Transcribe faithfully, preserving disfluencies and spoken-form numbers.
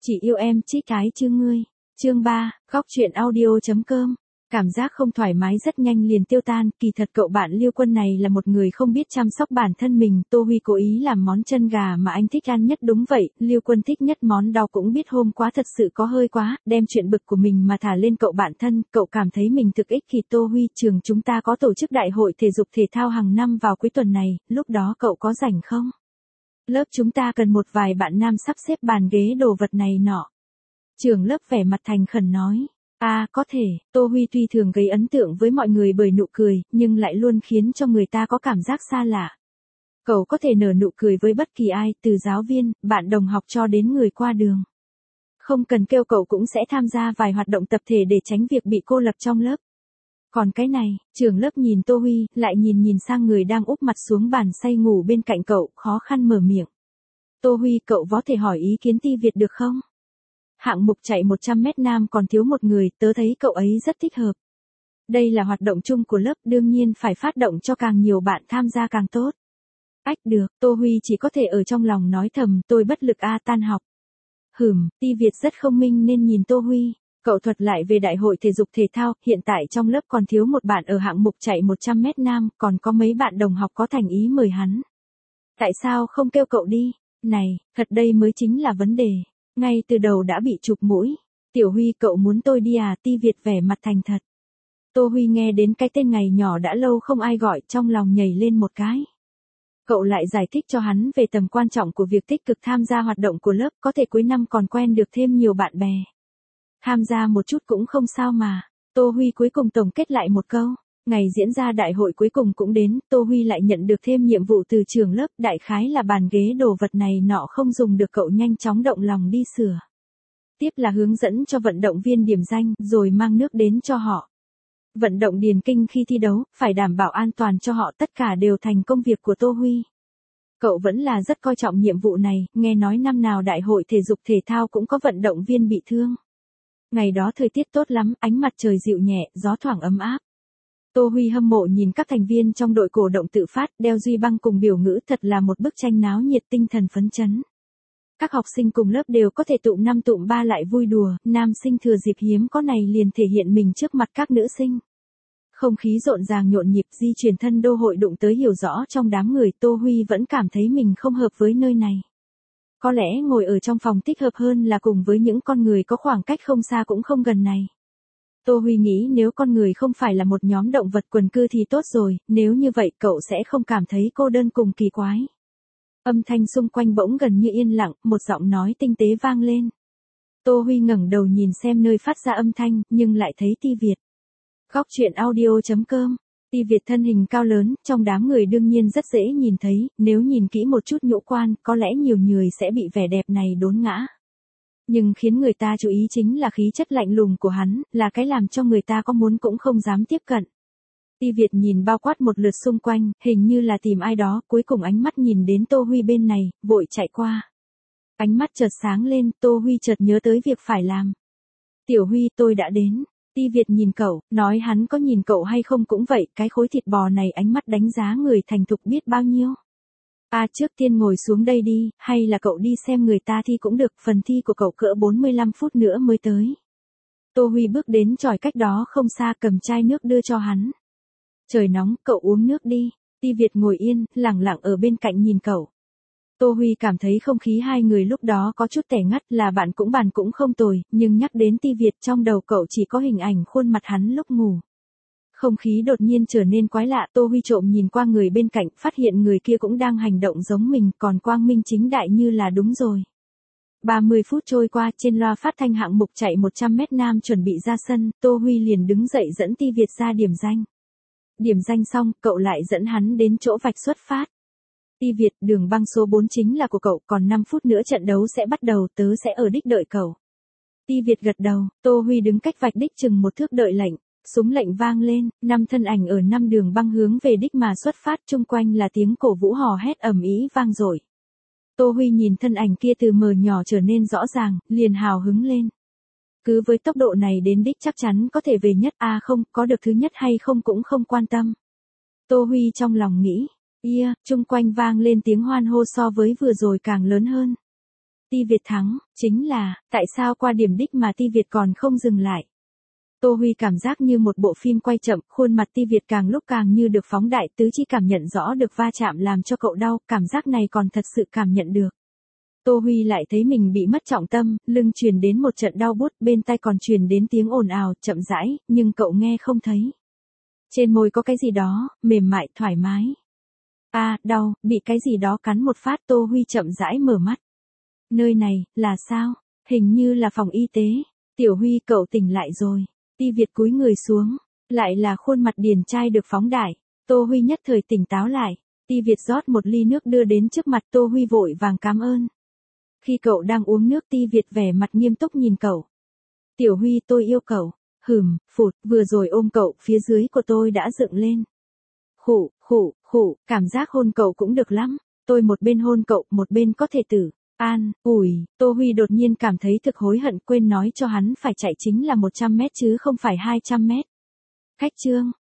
Chỉ yêu em chít cái chứ ngươi. Chương ba, góc truyện audio.com. Cảm giác không thoải mái rất nhanh liền tiêu tan, kỳ thật cậu bạn Liêu Quân này là một người không biết chăm sóc bản thân mình, Tô Huy cố ý làm món chân gà mà anh thích ăn nhất, đúng vậy, Liêu Quân thích nhất món đó, cũng biết hôm quá thật sự có hơi quá, đem chuyện bực của mình mà thả lên cậu bạn thân, cậu cảm thấy mình thực ích khi Tô Huy, trường chúng ta có tổ chức đại hội thể dục thể thao hàng năm vào cuối tuần này, lúc đó cậu có rảnh không? Lớp chúng ta cần một vài bạn nam sắp xếp bàn ghế đồ vật này nọ. Trưởng lớp vẻ mặt thành khẩn nói. À, có thể, Tô Huy tuy thường gây ấn tượng với mọi người bởi nụ cười, nhưng lại luôn khiến cho người ta có cảm giác xa lạ. Cậu có thể nở nụ cười với bất kỳ ai, từ giáo viên, bạn đồng học cho đến người qua đường. Không cần kêu cậu cũng sẽ tham gia vài hoạt động tập thể để tránh việc bị cô lập trong lớp. Còn cái này, trưởng lớp nhìn Tô Huy, lại nhìn nhìn sang người đang úp mặt xuống bàn say ngủ bên cạnh cậu, khó khăn mở miệng. Tô Huy, cậu có thể hỏi ý kiến Ti Việt được không? Hạng mục chạy một trăm mét nam còn thiếu một người, tớ thấy cậu ấy rất thích hợp. Đây là hoạt động chung của lớp, đương nhiên phải phát động cho càng nhiều bạn tham gia càng tốt. Ách được, Tô Huy chỉ có thể ở trong lòng nói thầm, tôi bất lực a tan học. Hửm, Ti Việt rất thông minh nên nhìn Tô Huy. Cậu thuật lại về đại hội thể dục thể thao, hiện tại trong lớp còn thiếu một bạn ở hạng mục chạy một trăm mét nam, còn có mấy bạn đồng học có thành ý mời hắn. Tại sao không kêu cậu đi? Này, thật đây mới chính là vấn đề. Ngay từ đầu đã bị chụp mũi. Tiểu Huy, cậu muốn tôi đi à? Ti Việt vẻ mặt thành thật. Tô Huy nghe đến cái tên ngày nhỏ đã lâu không ai gọi, trong lòng nhảy lên một cái. Cậu lại giải thích cho hắn về tầm quan trọng của việc tích cực tham gia hoạt động của lớp, có thể cuối năm còn quen được thêm nhiều bạn bè. Tham gia một chút cũng không sao mà. Tô Huy cuối cùng tổng kết lại một câu. Ngày diễn ra đại hội cuối cùng cũng đến, Tô Huy lại nhận được thêm nhiệm vụ từ trường lớp, đại khái là bàn ghế đồ vật này nọ không dùng được, cậu nhanh chóng động lòng đi sửa. Tiếp là hướng dẫn cho vận động viên điểm danh, rồi mang nước đến cho họ. Vận động điền kinh khi thi đấu, phải đảm bảo an toàn cho họ, tất cả đều thành công việc của Tô Huy. Cậu vẫn là rất coi trọng nhiệm vụ này, nghe nói năm nào đại hội thể dục thể thao cũng có vận động viên bị thương. Ngày đó thời tiết tốt lắm, ánh mặt trời dịu nhẹ, gió thoảng ấm áp. Tô Huy hâm mộ nhìn các thành viên trong đội cổ động tự phát, đeo duy băng cùng biểu ngữ, thật là một bức tranh náo nhiệt, tinh thần phấn chấn. Các học sinh cùng lớp đều có thể tụm năm tụm ba lại vui đùa, nam sinh thừa dịp hiếm có này liền thể hiện mình trước mặt các nữ sinh. Không khí rộn ràng nhộn nhịp, di chuyển thân đô hội đụng tới hiểu rõ trong đám người, Tô Huy vẫn cảm thấy mình không hợp với nơi này. Có lẽ ngồi ở trong phòng thích hợp hơn là cùng với những con người có khoảng cách không xa cũng không gần này. Tô Huy nghĩ nếu con người không phải là một nhóm động vật quần cư thì tốt rồi, nếu như vậy cậu sẽ không cảm thấy cô đơn cùng kỳ quái. Âm thanh xung quanh bỗng gần như yên lặng, một giọng nói tinh tế vang lên. Tô Huy ngẩng đầu nhìn xem nơi phát ra âm thanh, nhưng lại thấy Ti Việt. Góc truyện audio.com. Ti Việt thân hình cao lớn, trong đám người đương nhiên rất dễ nhìn thấy, nếu nhìn kỹ một chút nhũ quan, có lẽ nhiều người sẽ bị vẻ đẹp này đốn ngã. Nhưng khiến người ta chú ý chính là khí chất lạnh lùng của hắn, là cái làm cho người ta có muốn cũng không dám tiếp cận. Ti Việt nhìn bao quát một lượt xung quanh, hình như là tìm ai đó, cuối cùng ánh mắt nhìn đến Tô Huy bên này, vội chạy qua. Ánh mắt chợt sáng lên, Tô Huy chợt nhớ tới việc phải làm. Tiểu Huy, tôi đã đến. Ti Việt nhìn cậu, nói hắn có nhìn cậu hay không cũng vậy, cái khối thịt bò này ánh mắt đánh giá người thành thục biết bao nhiêu. À, trước tiên ngồi xuống đây đi, hay là cậu đi xem người ta thi cũng được, phần thi của cậu cỡ bốn mươi lăm phút nữa mới tới. Tô Huy bước đến chòi cách đó không xa, cầm chai nước đưa cho hắn. Trời nóng, cậu uống nước đi. Ti Việt ngồi yên, lặng lặng ở bên cạnh nhìn cậu. Tô Huy cảm thấy không khí hai người lúc đó có chút tẻ ngắt, là bạn cũng bàn cũng không tồi, nhưng nhắc đến Ti Việt trong đầu cậu chỉ có hình ảnh khuôn mặt hắn lúc ngủ. Không khí đột nhiên trở nên quái lạ, Tô Huy trộm nhìn qua người bên cạnh, phát hiện người kia cũng đang hành động giống mình, còn quang minh chính đại như là đúng rồi. ba mươi phút trôi qua, trên loa phát thanh hạng mục chạy một trăm mét nam chuẩn bị ra sân, Tô Huy liền đứng dậy dẫn Ti Việt ra điểm danh. Điểm danh xong, cậu lại dẫn hắn đến chỗ vạch xuất phát. Ti Việt, đường băng số bốn chính là của cậu, còn năm phút nữa trận đấu sẽ bắt đầu, tớ sẽ ở đích đợi cậu. Ti Việt gật đầu, Tô Huy đứng cách vạch đích chừng một thước đợi lệnh. Súng lệnh vang lên, năm thân ảnh ở năm đường băng hướng về đích mà xuất phát, chung quanh là tiếng cổ vũ hò hét ầm ĩ vang dội. Tô Huy nhìn thân ảnh kia từ mờ nhỏ trở nên rõ ràng, liền hào hứng lên. Cứ với tốc độ này đến đích chắc chắn có thể về nhất, à không, có được thứ nhất hay không cũng không quan tâm. Tô Huy trong lòng nghĩ, yeah, chung quanh vang lên tiếng hoan hô so với vừa rồi càng lớn hơn. Ti Việt thắng, chính là, tại sao qua điểm đích mà Ti Việt còn không dừng lại. Tô Huy cảm giác như một bộ phim quay chậm, khuôn mặt Ti Việt càng lúc càng như được phóng đại, tứ chi cảm nhận rõ được va chạm làm cho cậu đau, cảm giác này còn thật sự cảm nhận được. Tô Huy lại thấy mình bị mất trọng tâm, lưng truyền đến một trận đau buốt, bên tai còn truyền đến tiếng ồn ào, chậm rãi, nhưng cậu nghe không thấy. Trên môi có cái gì đó, mềm mại, thoải mái. À, đau, bị cái gì đó cắn một phát. Tô Huy chậm rãi mở mắt. Nơi này, là sao? Hình như là phòng y tế. Tiểu Huy, cậu tỉnh lại rồi. Ti Việt cúi người xuống. Lại là khuôn mặt điển trai được phóng đại. Tô Huy nhất thời tỉnh táo lại. Ti Việt rót một ly nước đưa đến trước mặt. Tô Huy vội vàng cảm ơn. Khi cậu đang uống nước, Ti Việt vẻ mặt nghiêm túc nhìn cậu. Tiểu Huy, tôi yêu cậu. Hừm, phụt, vừa rồi ôm cậu, phía dưới của tôi đã dựng lên. Khụ, khụ, khụ, cảm giác hôn cậu cũng được lắm. Tôi một bên hôn cậu, một bên có thể tử. An, ủi, Tô Huy đột nhiên cảm thấy thực hối hận, quên nói cho hắn phải chạy chính là một trăm mét chứ không phải hai trăm mét. Khách trương,